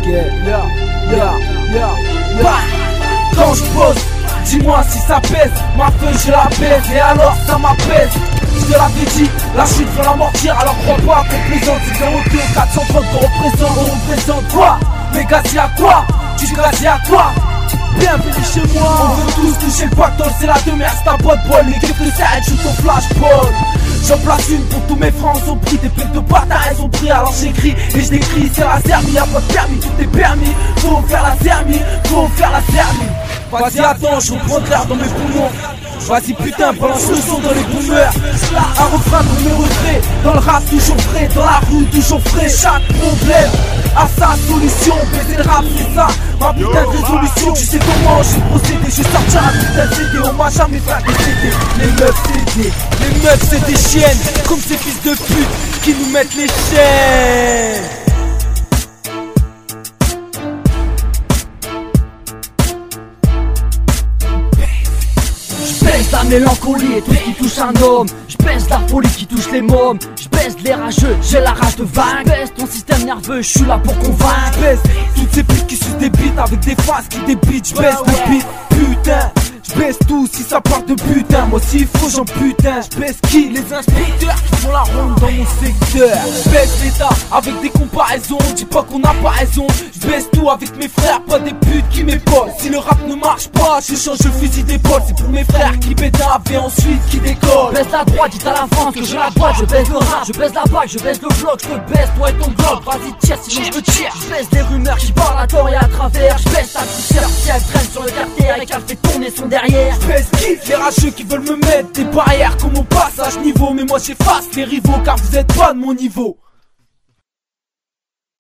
Quand je pose, dis-moi si ça pèse. Ma feuille je la baise et alors ça m'apaise. Je te l'avais dit, la chute va l'amortir. Alors crois pas qu'on plaisante. C'est 02 430 qu'on représente. On représente quoi? Mais gâté à quoi? Tu te gâté à quoi? Bienvenue chez moi. On veut tous toucher le pactole, c'est la demeure, c'est ta bonne bol. Mais quelques aides, shoot ton flashball. J'en place une pour tous mes frères, ils ont pris des plaques de bâtard, ils ont pris. Alors j'écris et je décris, c'est la zermie, y'a pas de permis, tout est permis. Faut faire la zermie, faut faire la zermie. Vas-y attends, je reprends de l'air dans mes poumons. Vas-y putain, balance le son dans les boomers. Un refrain pour mes regrets. Dans le rap toujours frais, dans la rue toujours frais. Chaque problème a sa solution. Baiser le rap c'est ça, ma putain de résolution. Tu sais comment j'ai procédé, je sorti un putain de CD. On m'a jamais fait des CD. Les meufs c'est des chiennes, comme ces fils de pute qui nous mettent les chaînes. J'baisse la mélancolie et tout ce qui touche un homme. J'baisse la folie qui touche les mômes. J'baisse les rageux, j'ai la rage de vaincre. J'baisse ton système nerveux, j'suis là pour convaincre. J'baisse toutes ces putes qui sucent des bites avec des faces qui débitent. J'baisse le beat, putain. J'baisse tout si ça part de putain. Moi s'il faut j'en putain. J'baisse qui? Les inspecteurs qui font la ronde dans mon secteur. J'baisse l'état avec des comparaisons. Dis pas qu'on n'a pas raison. J'baisse tout avec mes frères, pas des putes qui m'épaulent. Si le rap ne marche pas, je change le fusil d'épaule. C'est pour mes frères qui pètent un rap et ensuite qui décollent. Baisse la droite, dites à la France que j'ai la droite. Je baisse le rap, je baisse la bague, je baisse le bloc. Je te baisse toi et ton bloc. Vas-y tire sinon je me tire. Je baisse les rumeurs qui parlent à tort et à travers. Je baisse ta poussière si elle traîne sur le terre et qu'elle fait tourner son derrière. J'baisse qui? Les rageux qui veulent me mettre des barrières comme au passage niveau. Mais moi j'efface les rivaux car vous êtes pas de mon niveau.